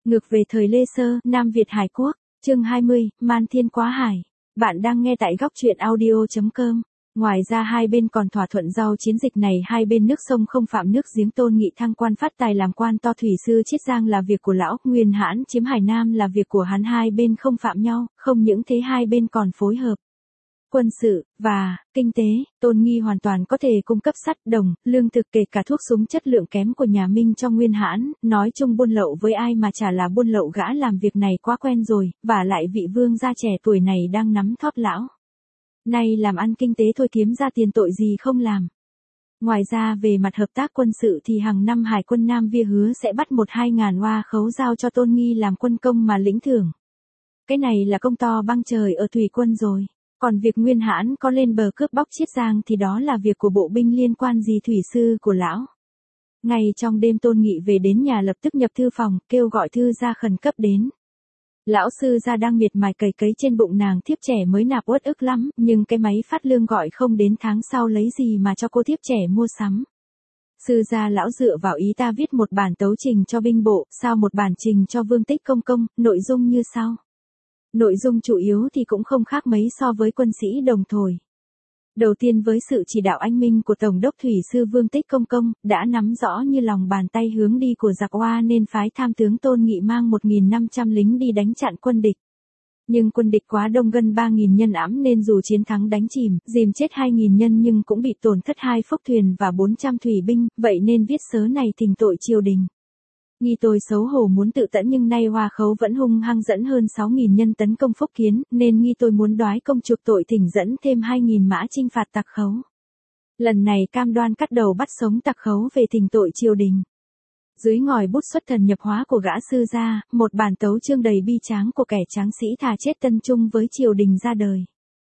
Ngược về thời Lê Sơ, Nam Việt Hải Quốc, chương 20, Man Thiên Quá Hải. Bạn đang nghe tại góc truyện audio.com. Ngoài ra hai bên còn thỏa thuận giao chiến dịch này hai bên nước sông không phạm nước giếng. Tôn Nghị thăng quan phát tài làm quan to, thủy sư Chiết Giang là việc của lão, Nguyên Hãn chiếm Hải Nam là việc của hắn. Hai bên không phạm nhau, không những thế hai bên còn phối hợp quân sự và kinh tế. Tôn Nghi hoàn toàn có thể cung cấp sắt, đồng, lương thực, kể cả thuốc súng chất lượng kém của nhà Minh cho Nguyên Hãn. Nói chung buôn lậu với ai mà chả là buôn lậu, gã làm việc này quá quen rồi, và lại vị vương gia trẻ tuổi này đang nắm thóp lão. Nay làm ăn kinh tế thôi, kiếm ra tiền tội gì không làm. Ngoài ra về mặt hợp tác quân sự thì hàng năm Hải quân Nam Via hứa sẽ bắt 1-2 ngàn oa khấu giao cho Tôn Nghi làm quân công mà lĩnh thưởng. Cái này là công to băng trời ở thủy quân rồi. Còn việc Nguyên Hãn có lên bờ cướp bóc Chiết Giang thì đó là việc của bộ binh, liên quan gì thủy sư của lão. Ngay trong đêm Tôn Nghị về đến nhà lập tức nhập thư phòng, kêu gọi thư gia khẩn cấp đến. Lão sư gia đang miệt mài cày cấy trên bụng nàng thiếp trẻ mới nạp, uất ức lắm, nhưng cái máy phát lương gọi không đến tháng sau lấy gì mà cho cô thiếp trẻ mua sắm. Sư gia lão dựa vào ý ta viết một bản tấu trình cho binh bộ, sao một bản trình cho Vương Tích Công công, nội dung như sau. Nội dung chủ yếu thì cũng không khác mấy so với quân sĩ đồng thời. Đầu tiên, với sự chỉ đạo anh minh của Tổng đốc Thủy sư Vương Tích Công công, đã nắm rõ như lòng bàn tay hướng đi của giặc Hoa nên phái tham tướng Tôn Nghị mang 1.500 lính đi đánh chặn quân địch. Nhưng quân địch quá đông, gần 3.000 nhân ẵm, nên dù chiến thắng đánh chìm, dìm chết 2.000 nhân nhưng cũng bị tổn thất 2 phốc thuyền và 400 thủy binh, vậy nên viết sớ này thỉnh tội triều đình. Nghi tôi xấu hổ muốn tự tẫn, nhưng nay Hoa Khấu vẫn hung hăng dẫn hơn 6.000 nhân tấn công Phúc Kiến, nên nghi tôi muốn đoái công chuộc tội, thỉnh dẫn thêm 2.000 mã chinh phạt tặc Khấu. Lần này cam đoan cắt đầu bắt sống tặc Khấu về thỉnh tội triều đình. Dưới ngòi bút xuất thần nhập hóa của gã sư gia, một bản tấu chương đầy bi tráng của kẻ tráng sĩ thà chết tân trung với triều đình ra đời.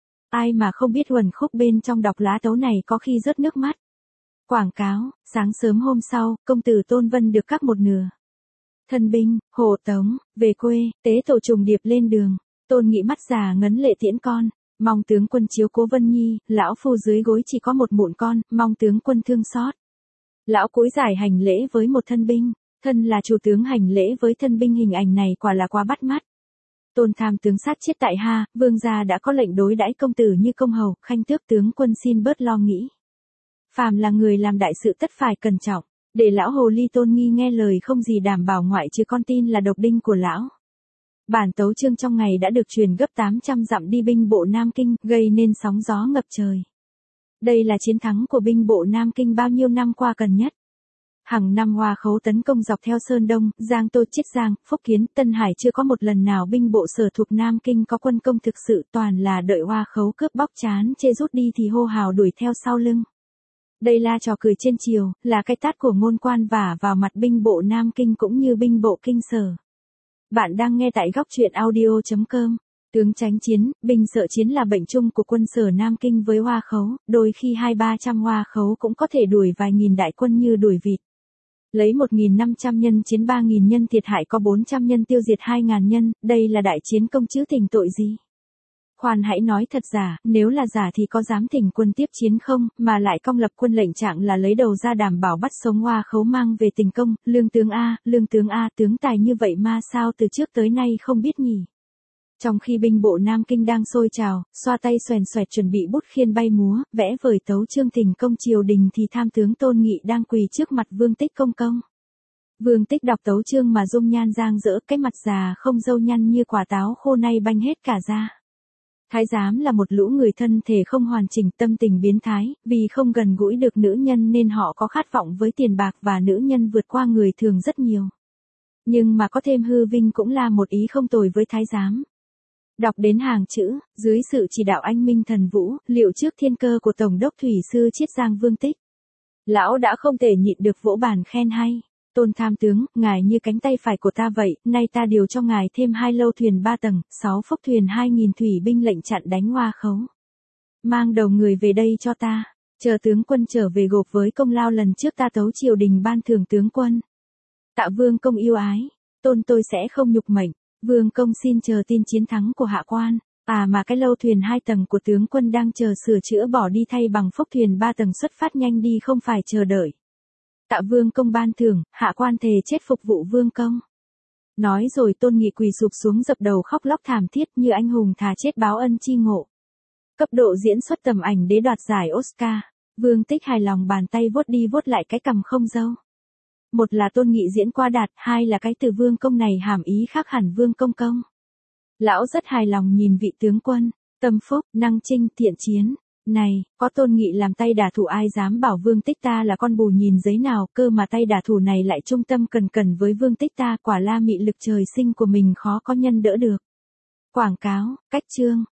Ai mà không biết uẩn khúc bên trong đọc lá tấu này có khi rớt nước mắt. Quảng cáo, sáng sớm hôm sau, công tử Tôn Vân được cắt một nửa. Thân binh, hộ tống, về quê, tế tổ trùng điệp lên đường. Tôn Nghị mắt già ngấn lệ tiễn con, mong tướng quân chiếu cố Vân Nhi, lão phu dưới gối chỉ có một mụn con, mong tướng quân thương xót. Lão cúi giải hành lễ với một thân binh, thân là chủ tướng hành lễ với thân binh, hình ảnh này quả là quá bắt mắt. Tôn tham tướng sát chết tại Ha, vương gia đã có lệnh đối đãi công tử như công hầu, khanh tước tướng quân xin bớt lo nghĩ. Phàm là người làm đại sự tất phải cẩn trọng. Để lão hồ ly Tôn Nghi nghe lời không gì đảm bảo, ngoại trừ con tin là độc đinh của lão. Bản tấu chương trong ngày đã được truyền gấp 800 dặm đi binh bộ Nam Kinh, gây nên sóng gió ngập trời. Đây là chiến thắng của binh bộ Nam Kinh bao nhiêu năm qua cần nhất. Hàng năm Hoa Khấu tấn công dọc theo Sơn Đông, Giang Tô, Chiết Giang, Phúc Kiến, Tân Hải, chưa có một lần nào binh bộ sở thuộc Nam Kinh có quân công thực sự, toàn là đợi Hoa Khấu cướp bóc chán chê rút đi thì hô hào đuổi theo sau lưng. Đây là trò cười trên chiều, là cái tát của ngôn quan vả vào mặt binh bộ Nam Kinh cũng như binh bộ Kinh Sở. Bạn đang nghe tại góc truyện audio.com. Tướng tránh chiến, binh sợ chiến là bệnh chung của quân sở Nam Kinh với Hoa Khấu, đôi khi 200-300 Hoa Khấu cũng có thể đuổi vài nghìn đại quân như đuổi vịt. Lấy 1.500 nhân chiến 3.000 nhân, thiệt hại có 400 nhân, tiêu diệt 2.000 nhân, đây là đại chiến công chứ thỉnh tội gì. Khoan hãy nói thật giả, nếu là giả thì có dám thỉnh quân tiếp chiến không, mà lại công lập quân lệnh trạng là lấy đầu ra đảm bảo bắt sống Hoa Khấu mang về tình công. Lương tướng A, tướng tài như vậy mà sao từ trước tới nay không biết nhỉ. Trong khi binh bộ Nam Kinh đang sôi trào, xoa tay xoèn xoẹt chuẩn bị bút khiên bay múa, vẽ vời tấu chương thỉnh công triều đình, thì tham tướng Tôn Nghị đang quỳ trước mặt Vương Tích Công công. Vương Tích đọc tấu chương mà dung nhan giang dỡ, cái mặt già không râu nhăn như quả táo khô nay banh hết cả ra. Thái giám là một lũ người thân thể không hoàn chỉnh, tâm tình biến thái, vì không gần gũi được nữ nhân nên họ có khát vọng với tiền bạc và nữ nhân vượt qua người thường rất nhiều. Nhưng mà có thêm hư vinh cũng là một ý không tồi với thái giám. Đọc đến hàng chữ, dưới sự chỉ đạo anh minh thần vũ, liệu trước thiên cơ của Tổng đốc Thủy sư Chiết Giang Vương Tích. Lão đã không thể nhịn được vỗ bàn khen hay. Tôn tham tướng, ngài như cánh tay phải của ta vậy, nay ta điều cho ngài thêm 2 lâu thuyền 3 tầng, 6 phốc thuyền 2.000 thủy binh lệnh chặn đánh Hoa Khấu. Mang đầu người về đây cho ta, chờ tướng quân trở về gộp với công lao lần trước ta tấu triều đình ban thưởng tướng quân. Tạ vương công yêu ái, Tôn tôi sẽ không nhục mệnh, vương công xin chờ tin chiến thắng của hạ quan. Mà cái lâu thuyền 2 tầng của tướng quân đang chờ sửa chữa bỏ đi thay bằng phốc thuyền 3 tầng xuất phát nhanh đi, không phải chờ đợi. Tạ vương công ban thưởng, hạ quan thề chết phục vụ vương công. Nói rồi Tôn Nghị quỳ sụp xuống dập đầu khóc lóc thảm thiết như anh hùng thà chết báo ân chi ngộ. Cấp độ diễn xuất tầm ảnh đế đoạt giải Oscar. Vương Tích hài lòng bàn tay vuốt đi vuốt lại cái cằm không râu. Một là Tôn Nghị diễn qua đạt, hai là cái từ Vương Công này hàm ý khác hẳn Vương Công Công. Lão rất hài lòng nhìn vị tướng quân, tâm phúc, năng trinh, thiện chiến. Này, có Tôn Nghị làm tay đả thủ ai dám bảo Vương Tích ta là con bù nhìn giấy nào, cơ mà tay đả thủ này lại trung tâm cần cần với Vương Tích ta, quả la mị lực trời sinh của mình khó có nhân đỡ được. Quảng cáo, cách chương.